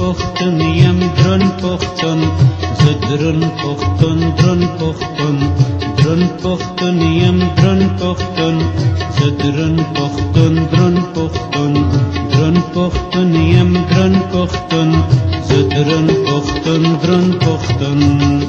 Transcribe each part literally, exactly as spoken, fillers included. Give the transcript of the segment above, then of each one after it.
پختون یم درون پختون زه درون پختون درون پختون درون پختون یم درون پختون زه درون پختون درون پختون درون پختون یم درون پختون زه درون پختون درون پختون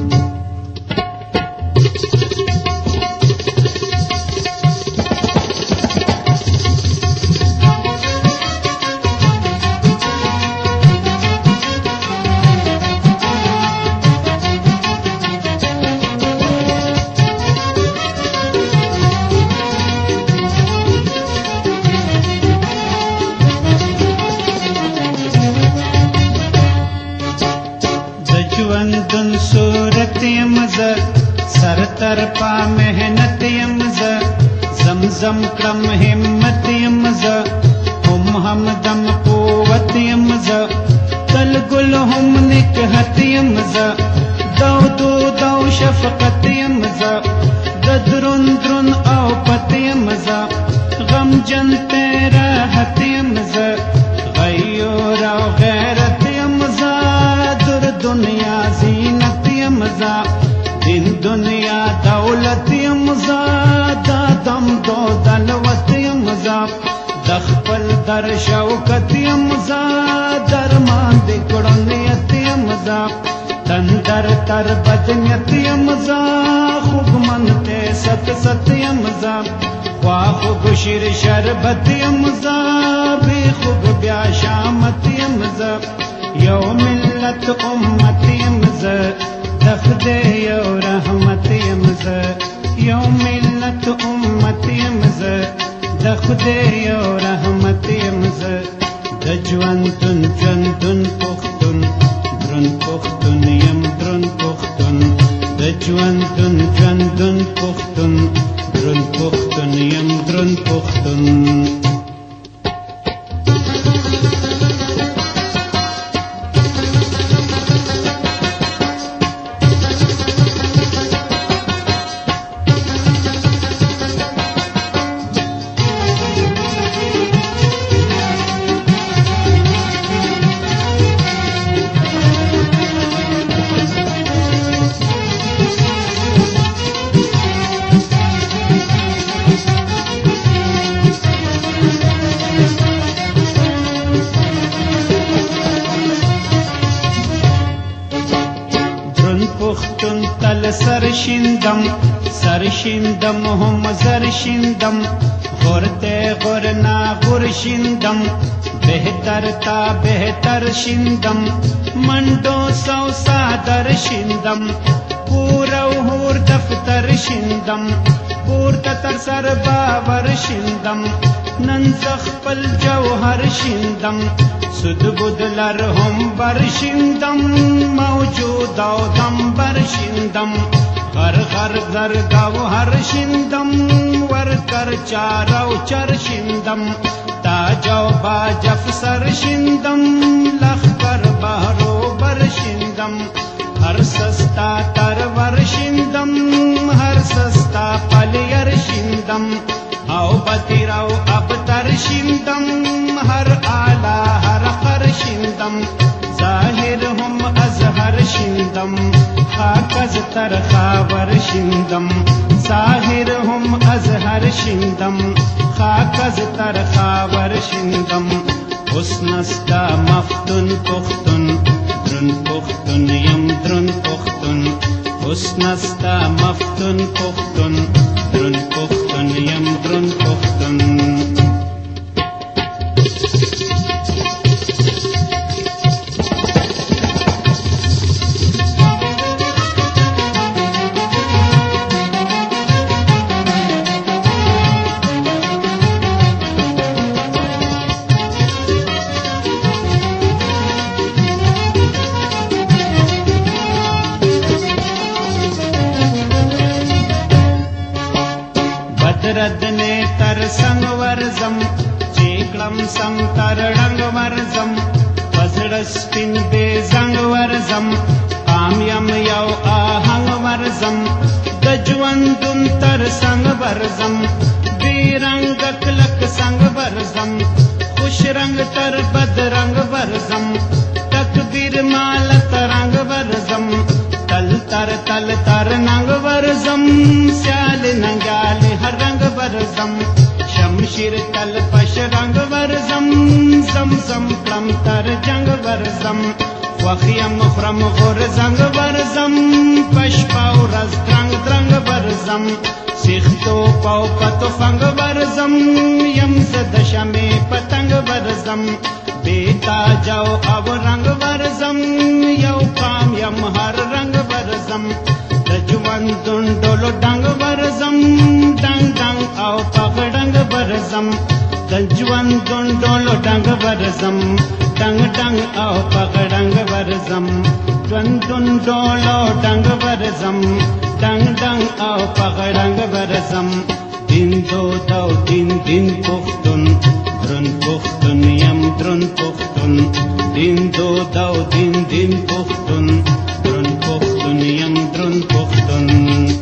ژوندون صورت یم زه سر تر پا محنت یم زه زمزم کړم همت یم زه هم همدم قوت یم زه تل ګل هم نکهت یم زه دو دو دو شفقت یم زه د درون درون او پت یم زه غمجن راحت یم زه غیور او غیرت یم زه در دنیا زینت یم زه دین دنیا دولت یم زه دا دم دو دلوت یم زه د خپل در شوکت یم زه درمان د کړو نیت یم زه تندر تر بدنیت یم زه خوږمن ته ست ست یم زه خوا خوږ شیر شربت یم زه بې خوږ بیا شامت یم زه یو ملت امت یم زه د خدای یو رحمت یم زه یو ملت امت یم زه د خدای یو رحمت یم زه د ژوندون ژوندون پختون درون پختون یم درون پختون د ژوندون ژوندون پختون درون پختون یم درون پختون پختون تل سر شیندم سر شیندم هم زر شیندم غرته غرنا غر شیندم بهتر تا بهتر شیندم منډو سو سادر شیندم پورو هور دفتر شیندم پورته تر سر باور شیندم نن خپل جوهر شیندم سود بدلر هم برشیندم موجود او دم برشیندم هر غر غر گوهر شیندم ورکر چارو چر شیندم تاج او باج افسر شیندم لخکر بهرو برشیندم هر سستا تر ورشیندم هر سستا پلیر شیندم او بطیراو ابتر شیندم هر آلا هر خر شیندم ظاهر هم ازهر شیندم خاک از تر خاور شیندم ظاهر هم ازهر شیندم خاک از تر خاور شیندم حسن استا مفتون پختون درون پختون یم درون پختون حسن استا مفتون پختون درون پختون یم درون پختون بدردنے تر سنگ ورزم چیکلم سم تر ڈنگ ورزم پزڑسپن بے زنگ ورزم کامیم یو آہنگ ورزم دجوندن تر سنگ ورزم بے رنگ کلک سنگ ورزم خوش رنگ تر بد رنگ ورزم تکبیر مال ترنگ ورزم تل تر تل تر ننگ ورزم سیال ننگال ہر رنگ ورزم شمشیر تل پش رنگ ورزم زم زم کلم تر جنگ ورزم وخیم خرم غور زنگ ورزم پش پاو رز درنگ درنگ ورزم سیختو پاو پتو فنگ ورزم یم زد شمی پتنگ ورزم بیتا جاو او رنگ ورزم یو پام یم ہر رنگ ورزم دجوان دنڈولو ڈنگ ورزم ڈنگ ڈنگ او پاگ ڈنگ ورزم دجوان دنڈولو ڈنگ ورزم ڈنگ ڈنگ او پاگ ڈنگ ورزم دون دنڈولو ڈنگ ورزم ڈنگ ڈنگ او پاگ ڈنگ ورزم دین دو دو دین دین پختون درن پختون یم درن پختون دین دو دو دین دین پختون درن پختون یم درن پختون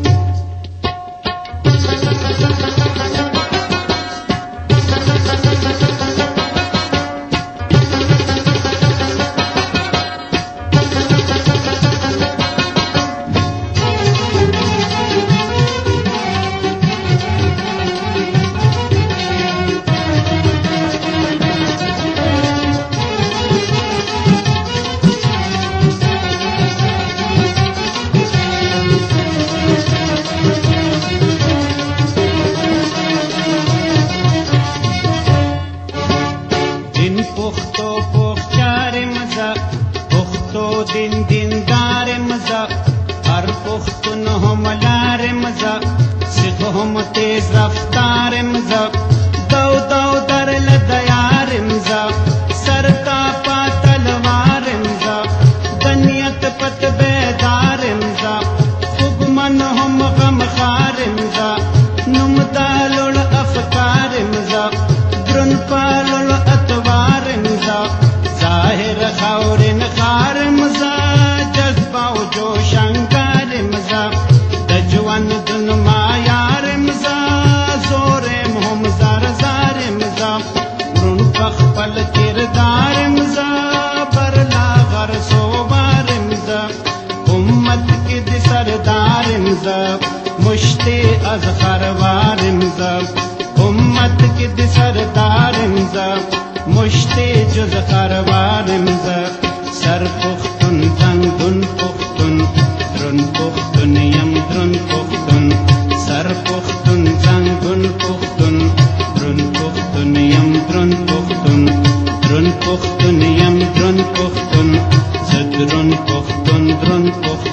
دین دین دار مزا ہر پختون ہم لار مزا سکھ ہم تیز رفتار مزا دو دو در لدیار مزا سرتا پا تلوار مزا دنیت پت بیدار مزا خوب من ہم غم خار مزا نمدالل افکار مزا درن پالل اتوار مزا ظاہر خورن خار مزا جذبہ و جوش انگار مزا دجوان دن مایار مزا زور مہم زار زار مزا رن پخ پل کردار مزا برلا غر سوبار مزا امت کی دی سردار مزا مشتی از خروار مزا امت کی دی سردار مزا مشتی جز خروار مزا سر پختون زنگ دن پختون درن پختون یم درن پختون سر پختون زنگ دن پختون درن پختون یم درن پختون درن پختون یم درن پختون زد درن پختون درن پختون